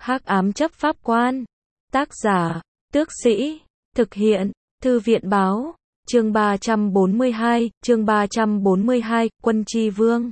Hắc ám chấp pháp quan. Tác giả, Tước Sĩ. Thực hiện, Thư viện báo. Chương 342, Quân Chi Vương.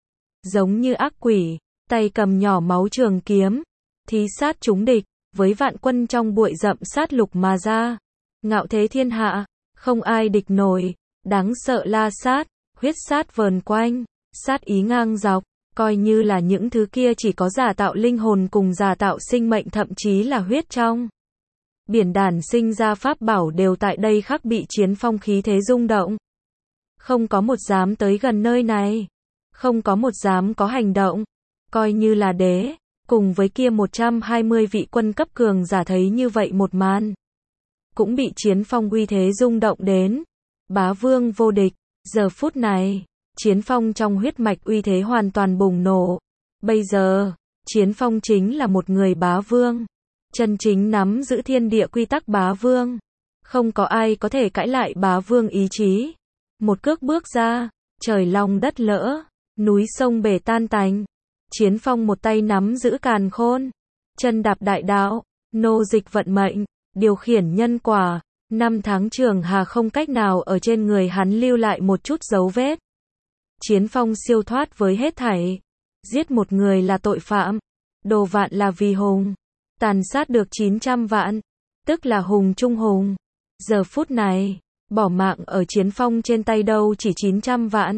Giống như ác quỷ, tay cầm nhỏ máu trường kiếm, thí sát chúng địch, với vạn quân trong bụi rậm sát lục mà ra. Ngạo thế thiên hạ, không ai địch nổi, đáng sợ la sát, huyết sát vờn quanh, sát ý ngang dọc, coi như là những thứ kia chỉ có giả tạo linh hồn cùng giả tạo sinh mệnh, thậm chí là huyết trong biển đản sinh ra pháp bảo đều tại đây khắc bị chiến phong khí thế rung động. Không có một dám tới gần nơi này, không có một dám có hành động, coi như là đế, cùng với kia 120 vị quân cấp cường giả thấy như vậy một màn, cũng bị chiến phong uy thế rung động đến. Bá vương vô địch, giờ phút này, chiến phong trong huyết mạch uy thế hoàn toàn bùng nổ. Bây giờ, chiến phong chính là một người bá vương, chân chính nắm giữ thiên địa quy tắc bá vương. Không có ai có thể cãi lại bá vương ý chí. Một cước bước ra, trời long đất lỡ, núi sông bể tan tành. Chiến phong một tay nắm giữ càn khôn, chân đạp đại đạo, nô dịch vận mệnh, điều khiển nhân quả. Năm tháng trường hà không cách nào ở trên người hắn lưu lại một chút dấu vết. Chiến phong siêu thoát với hết thảy. Giết một người là tội phạm, đồ vạn là vì hùng. Tàn sát được 900 vạn, tức là hùng trung hùng. Giờ phút này, bỏ mạng ở chiến phong trên tay đâu chỉ 900 vạn.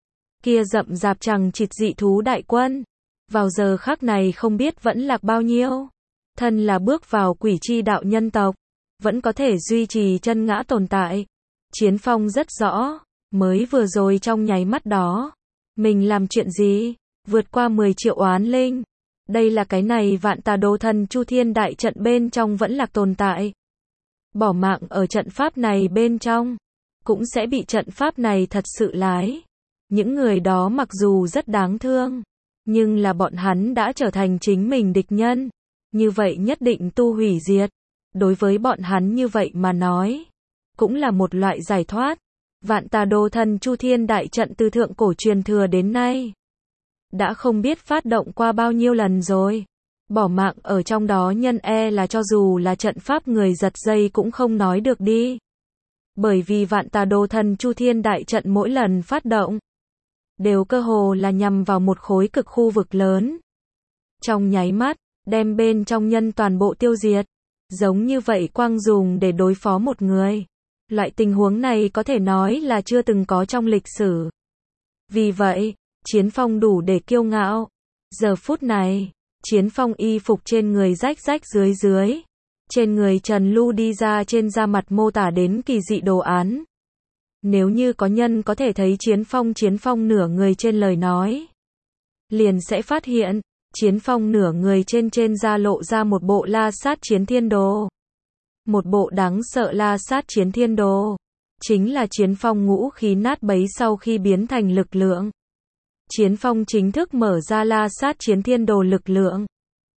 Kia rậm rạp chằng chịt dị thú đại quân, vào giờ khắc này không biết vẫn lạc bao nhiêu. Thân là bước vào quỷ chi đạo nhân tộc, vẫn có thể duy trì chân ngã tồn tại. Chiến phong rất rõ, mới vừa rồi trong nháy mắt đó, mình làm chuyện gì, vượt qua 10 triệu oán linh. Đây là cái này vạn tà đồ thần chu thiên đại trận bên trong vẫn lạc tồn tại. Bỏ mạng ở trận pháp này bên trong, cũng sẽ bị trận pháp này thật sự lái. Những người đó mặc dù rất đáng thương, nhưng là bọn hắn đã trở thành chính mình địch nhân. Như vậy nhất định tu hủy diệt. Đối với bọn hắn như vậy mà nói, cũng là một loại giải thoát. Vạn tà đồ thần chu thiên đại trận từ thượng cổ truyền thừa đến nay, đã không biết phát động qua bao nhiêu lần rồi. Bỏ mạng ở trong đó nhân là cho dù là trận pháp người giật dây cũng không nói được đi. Bởi vì vạn tà đồ thần chu thiên đại trận mỗi lần phát động, đều cơ hồ là nhằm vào một khối cực khu vực lớn. Trong nháy mắt, đem bên trong nhân toàn bộ tiêu diệt. Giống như vậy quang dùng để đối phó một người. Loại tình huống này có thể nói là chưa từng có trong lịch sử. Vì vậy, chiến phong đủ để kiêu ngạo. Giờ phút này, chiến phong y phục trên người rách rách dưới dưới. Trên người Trần Lưu đi ra trên da mặt mô tả đến kỳ dị đồ án. Nếu như có nhân có thể thấy chiến phong nửa người trên lời nói, liền sẽ phát hiện, chiến phong nửa người trên da lộ ra một bộ la sát chiến thiên đồ. Một bộ đáng sợ la sát chiến thiên đồ. Chính là chiến phong ngũ khí nát bấy sau khi biến thành lực lượng. Chiến phong chính thức mở ra la sát chiến thiên đồ lực lượng.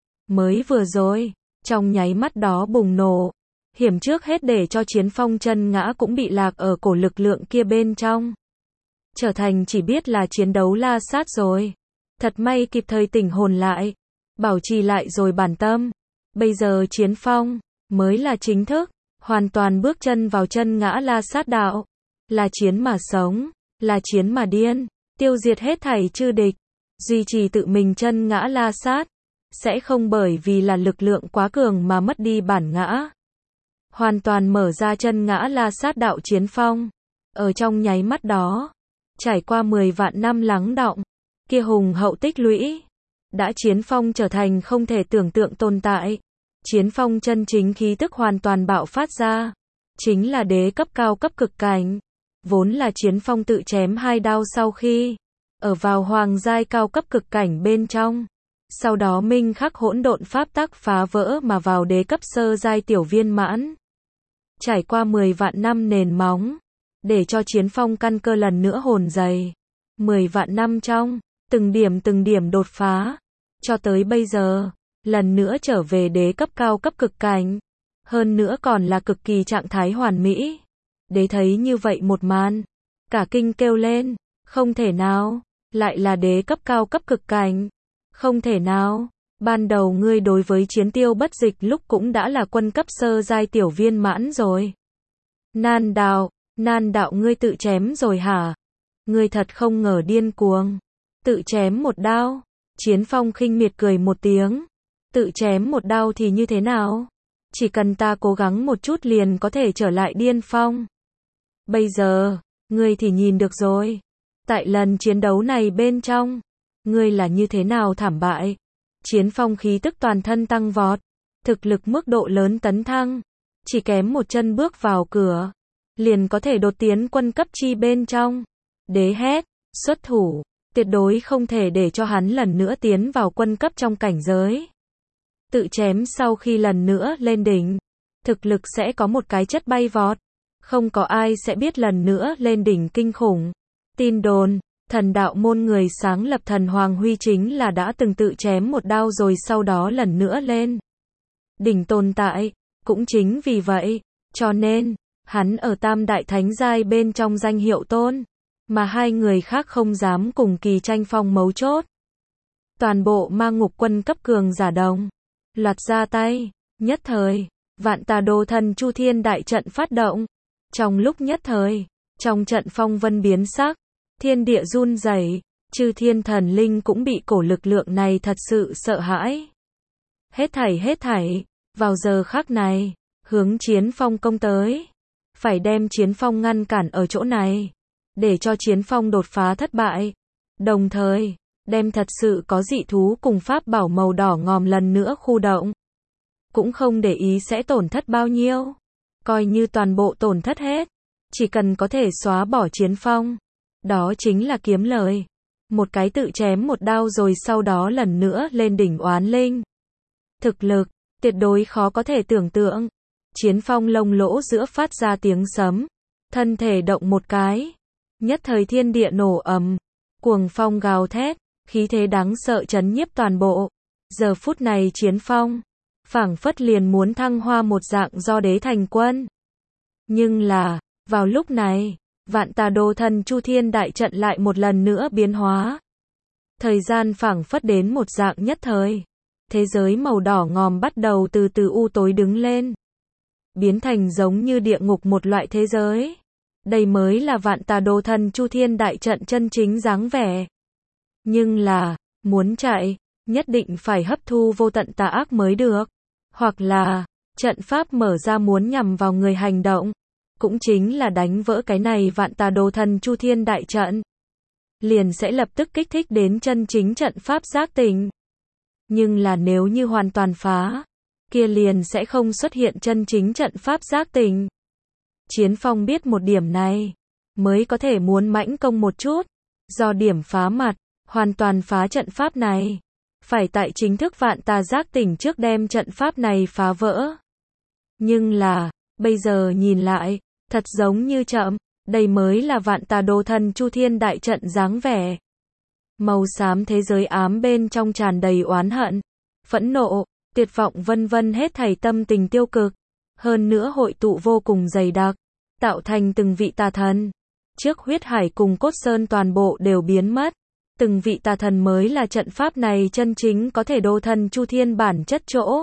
Mới vừa rồi, trong nháy mắt đó bùng nổ. Hiểm trước hết để cho chiến phong chân ngã cũng bị lạc ở cổ lực lượng kia bên trong. Trở thành chỉ biết là chiến đấu la sát rồi. Thật may kịp thời tỉnh hồn lại, bảo trì lại rồi bản tâm. Bây giờ chiến phong mới là chính thức, hoàn toàn bước chân vào chân ngã la sát đạo. Là chiến mà sống, là chiến mà điên, tiêu diệt hết thảy chư địch, duy trì tự mình chân ngã la sát, sẽ không bởi vì là lực lượng quá cường mà mất đi bản ngã. Hoàn toàn mở ra chân ngã la sát đạo chiến phong. Ở trong nháy mắt đó, trải qua 10 vạn năm lắng đọng, kia hùng hậu tích lũy, đã chiến phong trở thành không thể tưởng tượng tồn tại. Chiến phong chân chính khí tức hoàn toàn bạo phát ra, chính là đế cấp cao cấp cực cảnh. Vốn là chiến phong tự chém 2 đao sau khi ở vào hoàng giai cao cấp cực cảnh bên trong, sau đó minh khắc hỗn độn pháp tắc phá vỡ mà vào đế cấp sơ giai tiểu viên mãn. Trải qua 10 vạn năm nền móng, để cho chiến phong căn cơ lần nữa hồn dày. 10 vạn năm trong, từng điểm đột phá, cho tới bây giờ, lần nữa trở về đế cấp cao cấp cực cảnh. Hơn nữa còn là cực kỳ trạng thái hoàn mỹ. Đế thấy như vậy một màn, cả kinh kêu lên, không thể nào, lại là đế cấp cao cấp cực cảnh. Không thể nào, Ban đầu ngươi đối với Chiến Tiêu Bất Dịch lúc cũng đã là quân cấp sơ giai tiểu viên mãn rồi. Nan đạo ngươi tự chém rồi hả? Ngươi thật không ngờ điên cuồng. Tự chém một đao. Chiến Phong khinh miệt cười một tiếng. Tự chém một đao thì như thế nào? Chỉ cần ta cố gắng một chút liền có thể trở lại điên phong. Bây giờ, ngươi thì nhìn được rồi. Tại lần chiến đấu này bên trong, ngươi là như thế nào thảm bại. Chiến Phong khí tức toàn thân tăng vọt. Thực lực mức độ lớn tấn thăng. Chỉ kém một chân bước vào cửa. Liền có thể đột tiến quân cấp chi bên trong. Đế hét, xuất thủ. Tuyệt đối không thể để cho hắn lần nữa tiến vào quân cấp trong cảnh giới. Tự chém sau khi lần nữa lên đỉnh. Thực lực sẽ có một cái chất bay vọt. Không có ai sẽ biết lần nữa lên đỉnh kinh khủng. Tin đồn, thần đạo môn người sáng lập thần Hoàng Huy chính là đã từng tự chém một đao rồi sau đó lần nữa lên đỉnh tồn tại. Cũng chính vì vậy, cho nên, hắn ở tam đại thánh giai bên trong danh hiệu tôn. Mà hai người khác không dám cùng kỳ tranh phong mấu chốt. Toàn bộ ma ngục quân cấp cường giả đồng loạt ra tay, nhất thời, Vạn Tà Đồ Thần Chu Thiên đại trận phát động. Trong lúc nhất thời, trong trận phong vân biến sắc, thiên địa run rẩy, chư thiên thần linh cũng bị cổ lực lượng này thật sự sợ hãi. Hết thảy, vào giờ khắc này, hướng Chiến Phong công tới. Phải đem Chiến Phong ngăn cản ở chỗ này, để cho Chiến Phong đột phá thất bại. Đồng thời, đem thật sự có dị thú cùng pháp bảo màu đỏ ngòm lần nữa khu động. Cũng không để ý sẽ tổn thất bao nhiêu. Coi như toàn bộ tổn thất hết. Chỉ cần có thể xóa bỏ Chiến Phong. Đó chính là kiếm lời. Một cái tự chém một đao rồi sau đó lần nữa lên đỉnh oán linh. Thực lực, tuyệt đối khó có thể tưởng tượng. Chiến Phong lông lỗ giữa phát ra tiếng sấm. Thân thể động một cái. Nhất thời thiên địa nổ ầm. Cuồng phong gào thét. Khí thế đáng sợ chấn nhiếp toàn bộ. Giờ phút này Chiến Phong phảng phất liền muốn thăng hoa một dạng do đế thành quân. Nhưng là, vào lúc này, Vạn Tà Đồ Thần Chu Thiên đại trận lại một lần nữa biến hóa. Thời gian phảng phất đến một dạng nhất thời. Thế giới màu đỏ ngòm bắt đầu từ từ u tối đứng lên. Biến thành giống như địa ngục một loại thế giới. Đây mới là Vạn Tà Đồ Thần Chu Thiên đại trận chân chính dáng vẻ. Nhưng là, muốn chạy, nhất định phải hấp thu vô tận tà ác mới được. Hoặc là, trận pháp mở ra muốn nhằm vào người hành động. Cũng chính là đánh vỡ cái này Vạn Tà Đồ Thần Chu Thiên đại trận. Liền sẽ lập tức kích thích đến chân chính trận pháp giác tỉnh. Nhưng là nếu như hoàn toàn phá, kia liền sẽ không xuất hiện chân chính trận pháp giác tỉnh. Chiến Phong biết một điểm này, mới có thể muốn mãnh công một chút. Do điểm phá mặt, hoàn toàn phá trận pháp này. Phải tại chính thức Vạn Tà giác tỉnh trước đem trận pháp này phá vỡ. Nhưng là, bây giờ nhìn lại, thật giống như chậm, đây mới là Vạn Tà Đồ Thần Chu Thiên đại trận dáng vẻ. Màu xám thế giới ám bên trong tràn đầy oán hận, phẫn nộ, tuyệt vọng vân vân hết thảy tâm tình tiêu cực. Hơn nữa hội tụ vô cùng dày đặc, tạo thành từng vị tà thần. Trước huyết hải cùng cốt sơn toàn bộ đều biến mất. Từng vị tà thần mới là trận pháp này chân chính có thể đồ thần Chu Thiên bản chất chỗ.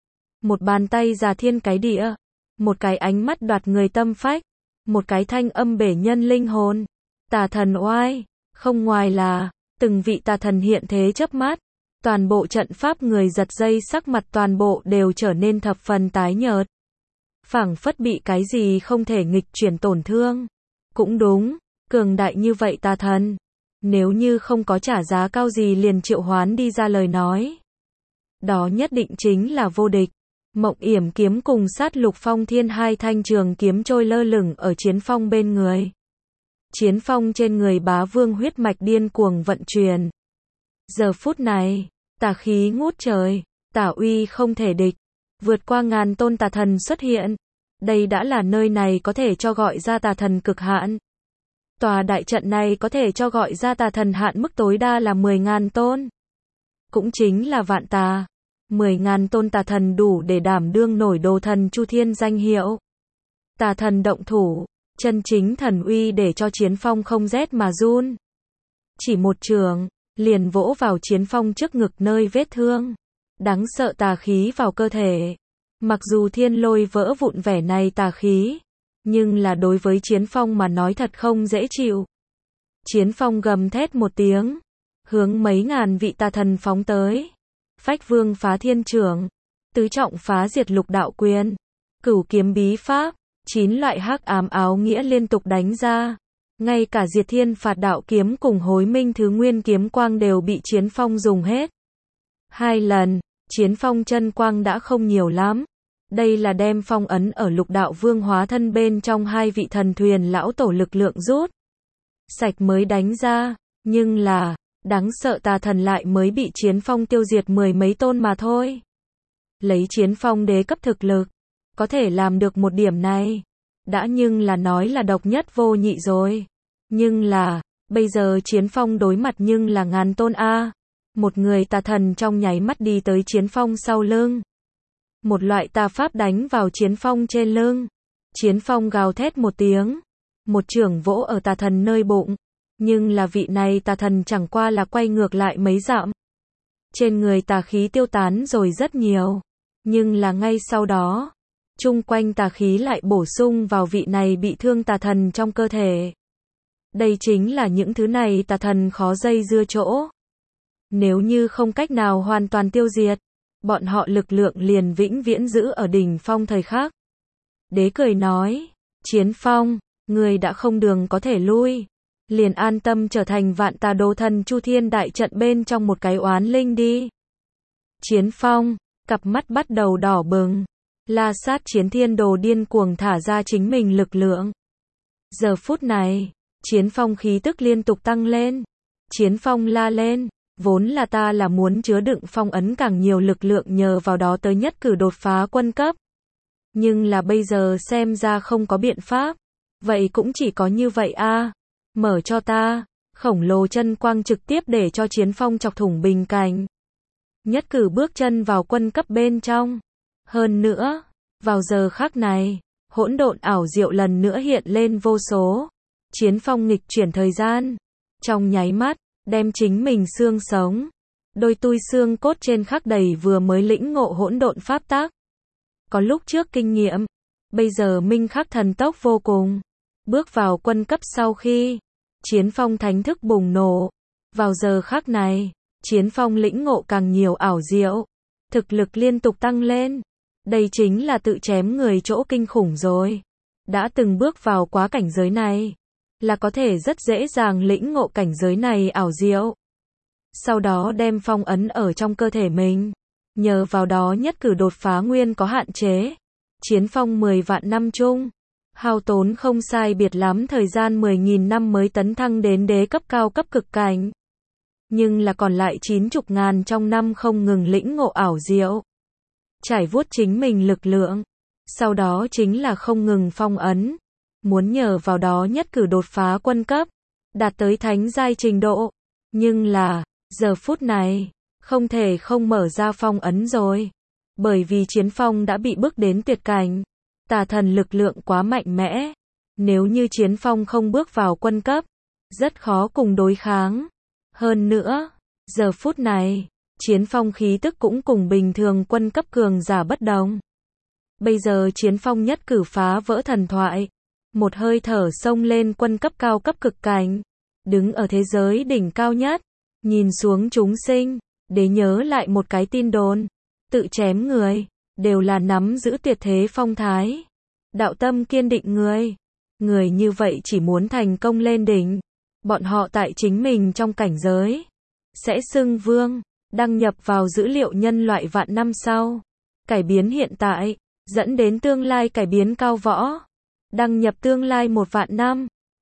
Một bàn tay già thiên cái địa. Một cái ánh mắt đoạt người tâm phách. Một cái thanh âm bể nhân linh hồn. Tà thần oai. Không ngoài là, từng vị tà thần hiện thế chớp mắt. Toàn bộ trận pháp người giật dây sắc mặt toàn bộ đều trở nên thập phần tái nhợt. Phảng phất bị cái gì không thể nghịch chuyển tổn thương. Cũng đúng, cường đại như vậy tà thần. Nếu như không có trả giá cao gì liền triệu hoán đi ra lời nói. Đó nhất định chính là vô địch. Mộng Yểm kiếm cùng Sát Lục Phong Thiên hai thanh trường kiếm trôi lơ lửng ở Chiến Phong bên người. Chiến Phong trên người Bá Vương huyết mạch điên cuồng vận chuyển. Giờ phút này, tà khí ngút trời, tà uy không thể địch. Vượt qua ngàn tôn tà thần xuất hiện. Đây đã là nơi này có thể cho gọi ra tà thần cực hạn. Tòa đại trận này có thể cho gọi ra tà thần hạn mức tối đa là 10.000 tôn. Cũng chính là vạn tà. 10.000 tôn tà thần đủ để đảm đương nổi đồ thần Chu Thiên danh hiệu. Tà thần động thủ, chân chính thần uy để cho Chiến Phong không rét mà run. Chỉ một trường, liền vỗ vào Chiến Phong trước ngực nơi vết thương. đáng sợ tà khí vào cơ thể. Mặc dù thiên lôi vỡ vụn vẻ này tà khí, nhưng là đối với Chiến Phong mà nói thật không dễ chịu. Chiến Phong gầm thét một tiếng, hướng mấy ngàn vị tà thần phóng tới. Phách Vương phá thiên trưởng, tứ trọng phá diệt lục đạo quyền, cửu kiếm bí pháp, 9 loại hắc ám áo nghĩa liên tục đánh ra. Ngay cả diệt thiên phạt đạo kiếm cùng hối minh thứ nguyên kiếm quang đều bị Chiến Phong dùng hết. 2 lần, Chiến Phong chân quang đã không nhiều lắm. Đây là đem phong ấn ở lục đạo vương hóa thân bên trong 2 vị thần thuyền lão tổ lực lượng rút sạch mới đánh ra. Nhưng là, đáng sợ tà thần lại mới bị Chiến Phong tiêu diệt 10 mấy tôn mà thôi. Lấy Chiến Phong đế cấp thực lực, có thể làm được một điểm này, đã nhưng là nói là độc nhất vô nhị rồi. Nhưng là, bây giờ Chiến Phong đối mặt nhưng là ngàn tôn a. Một người tà thần trong nháy mắt đi tới Chiến Phong sau lưng. Một loại tà pháp đánh vào Chiến Phong trên lưng. Chiến Phong gào thét một tiếng, một chưởng vỗ ở tà thần nơi bụng. Nhưng là vị này tà thần chẳng qua là quay ngược lại mấy dặm. Trên người tà khí tiêu tán rồi rất nhiều. Nhưng là ngay sau đó, chung quanh tà khí lại bổ sung vào vị này bị thương tà thần trong cơ thể. Đây chính là những thứ này tà thần khó dây dưa chỗ. Nếu như không cách nào hoàn toàn tiêu diệt, bọn họ lực lượng liền vĩnh viễn giữ ở đỉnh phong thời khắc. Đế cười nói, Chiến Phong, người đã không đường có thể lui. Liền an tâm trở thành vạn tà đồ thần Chu Thiên đại trận bên trong một cái oán linh đi. Chiến Phong, cặp mắt bắt đầu đỏ bừng. La Sát Chiến Thiên Đồ điên cuồng thả ra chính mình lực lượng. Giờ phút này, Chiến Phong khí tức liên tục tăng lên. Chiến Phong la lên, vốn là ta là muốn chứa đựng phong ấn càng nhiều lực lượng nhờ vào đó tới nhất cử đột phá quân cấp. Nhưng là bây giờ xem ra không có biện pháp. Vậy cũng chỉ có như vậy a. Mở cho ta, khổng lồ chân quang trực tiếp để cho Chiến Phong chọc thủng bình cảnh. Nhất cử bước chân vào quân cấp bên trong. Hơn nữa, vào giờ khắc này, hỗn độn ảo diệu lần nữa hiện lên vô số. Chiến Phong nghịch chuyển thời gian, trong nháy mắt, đem chính mình xương sống, đôi tui xương cốt trên khắc đầy vừa mới lĩnh ngộ hỗn độn pháp tắc. Có lúc trước kinh nghiệm, bây giờ minh khắc thần tốc vô cùng. Bước vào quân cấp sau khi, Chiến Phong thánh thức bùng nổ. Vào giờ khắc này, Chiến Phong lĩnh ngộ càng nhiều ảo diệu, thực lực liên tục tăng lên. Đây chính là tự chém người chỗ kinh khủng rồi. Đã từng bước vào quá cảnh giới này, là có thể rất dễ dàng lĩnh ngộ cảnh giới này ảo diệu. Sau đó đem phong ấn ở trong cơ thể mình. Nhờ vào đó nhất cử đột phá nguyên có hạn chế. Chiến Phong 10 vạn năm chung, hao tốn không sai biệt lắm thời gian 10.000 năm mới tấn thăng đến đế cấp cao cấp cực cảnh. Nhưng là còn lại 90.000 trong năm không ngừng lĩnh ngộ ảo diệu. Trải vuốt chính mình lực lượng. Sau đó chính là không ngừng phong ấn. Muốn nhờ vào đó nhất cử đột phá quân cấp, đạt tới thánh giai trình độ. Nhưng là, giờ phút này, không thể không mở ra phong ấn rồi. Bởi vì Chiến Phong đã bị bước đến tuyệt cảnh. Tà thần lực lượng quá mạnh mẽ. Nếu như Chiến Phong không bước vào quân cấp, rất khó cùng đối kháng. Hơn nữa, giờ phút này, Chiến Phong khí tức cũng cùng bình thường quân cấp cường giả bất đồng. Bây giờ Chiến Phong nhất cử phá vỡ thần thoại. Một hơi thở xông lên quân cấp cao cấp cực cảnh. Đứng ở thế giới đỉnh cao nhất. Nhìn xuống chúng sinh, để nhớ lại một cái tin đồn. Tự chém người, đều là nắm giữ tuyệt thế phong thái. Đạo tâm kiên định người. Người như vậy chỉ muốn thành công lên đỉnh. Bọn họ tại chính mình trong cảnh giới. Sẽ xưng vương, đăng nhập vào dữ liệu nhân loại vạn năm sau. Cải biến hiện tại, dẫn đến tương lai cải biến cao võ. Đăng nhập tương lai 1 vạn năm.